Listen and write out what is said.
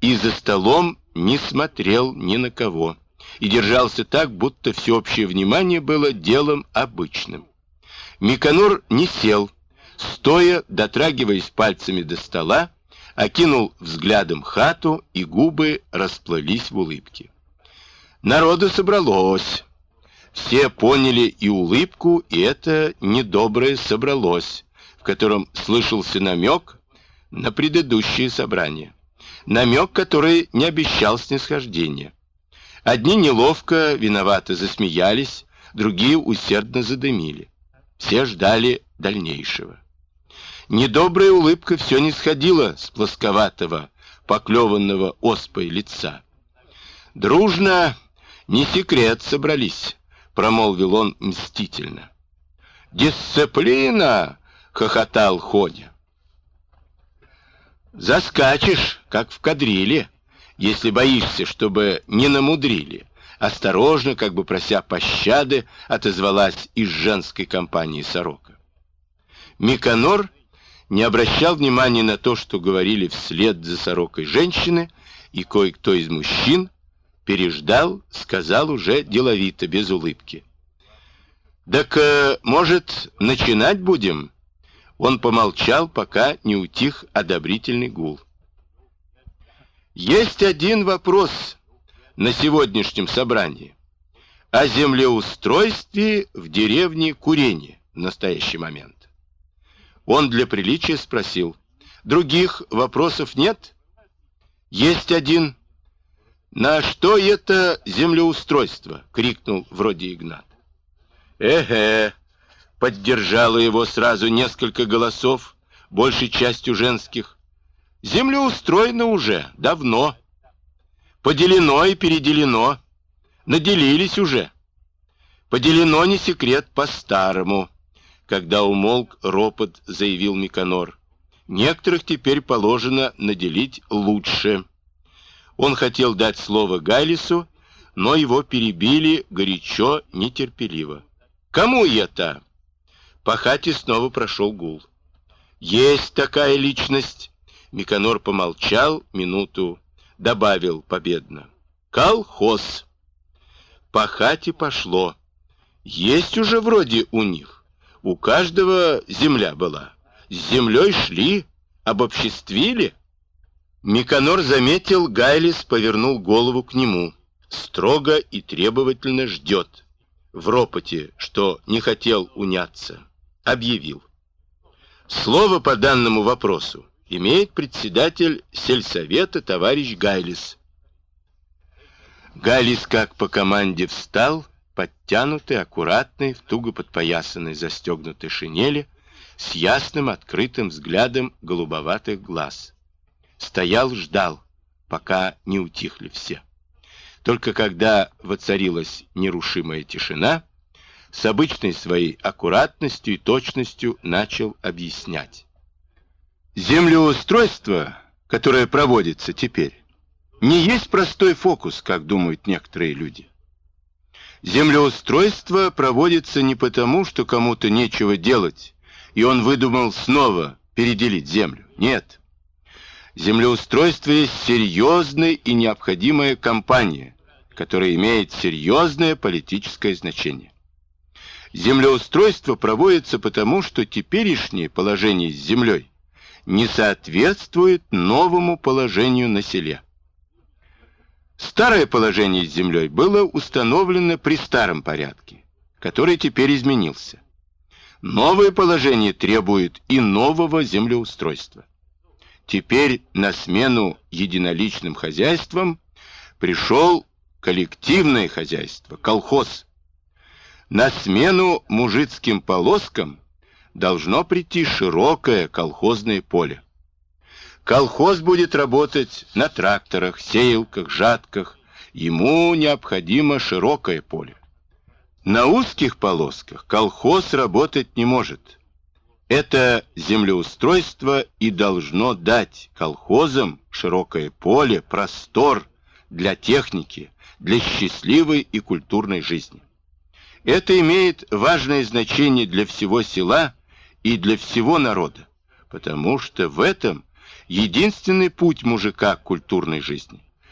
и за столом не смотрел ни на кого, и держался так, будто всеобщее внимание было делом обычным. Миконор не сел, стоя, дотрагиваясь пальцами до стола, окинул взглядом хату, и губы расплылись в улыбке. Народу собралось. Все поняли и улыбку, и это недоброе собралось, в котором слышался намек на предыдущее собрание. Намек, который не обещал снисхождения. Одни неловко, виновато засмеялись, другие усердно задымили. Все ждали дальнейшего. Недобрая улыбка все не сходила с плосковатого, поклеванного оспой лица. «Дружно, не секрет, собрались», — промолвил он мстительно. «Дисциплина!» — хохотал Ходя. «Заскачешь, как в кадриле, если боишься, чтобы не намудрили», — осторожно, как бы прося пощады, отозвалась из женской компании сорока. Миконор не обращал внимания на то, что говорили вслед за сорокой женщины, и кое-кто из мужчин переждал, сказал уже деловито, без улыбки: «Так, может, начинать будем?» Он помолчал, пока не утих одобрительный гул. «Есть один вопрос на сегодняшнем собрании. О землеустройстве в деревне Куренье в настоящий момент». Он для приличия спросил: «Других вопросов нет?» «Есть один». «На что это землеустройство?» — крикнул вроде Игнат. «Эге», — поддержало его сразу несколько голосов, большей частью женских. «Землеустроено уже давно. Поделено и переделено. Наделились уже. Поделено, не секрет, по-старому». Когда умолк ропот, заявил Миконор: «Некоторых теперь положено наделить лучше». Он хотел дать слово Гайлису, но его перебили горячо, нетерпеливо. «Кому это?» По хате снова прошел гул. «Есть такая личность». Миконор помолчал минуту, добавил победно: «Колхоз». По хате пошло. «Есть уже вроде у них. У каждого земля была. С землей шли, обобществили». Миконор заметил, Гайлис повернул голову к нему. Строго и требовательно ждет. В ропоте, что не хотел уняться, объявил: «Слово по данному вопросу имеет председатель сельсовета товарищ Гайлис». Гайлис, как по команде, встал, подтянутый, аккуратный, в туго подпоясанной застегнутой шинели, с ясным открытым взглядом голубоватых глаз. Стоял, ждал, пока не утихли все. Только когда воцарилась нерушимая тишина, с обычной своей аккуратностью и точностью начал объяснять. Землеустройство, которое проводится теперь, не есть простой фокус, как думают некоторые люди. Землеустройство проводится не потому, что кому-то нечего делать, и он выдумал снова переделить землю. Нет. Землеустройство есть серьезная и необходимая кампания, которая имеет серьезное политическое значение. Землеустройство проводится потому, что теперешнее положение с землей не соответствует новому положению на селе. Старое положение с землей было установлено при старом порядке, который теперь изменился. Новое положение требует и нового землеустройства. Теперь на смену единоличным хозяйствам пришел коллективное хозяйство, колхоз. На смену мужицким полоскам должно прийти широкое колхозное поле. Колхоз будет работать на тракторах, сеялках, жатках. Ему необходимо широкое поле. На узких полосках колхоз работать не может. Это землеустройство и должно дать колхозам широкое поле, простор для техники, для счастливой и культурной жизни. Это имеет важное значение для всего села и для всего народа, потому что в этом единственный путь мужика к культурной жизни.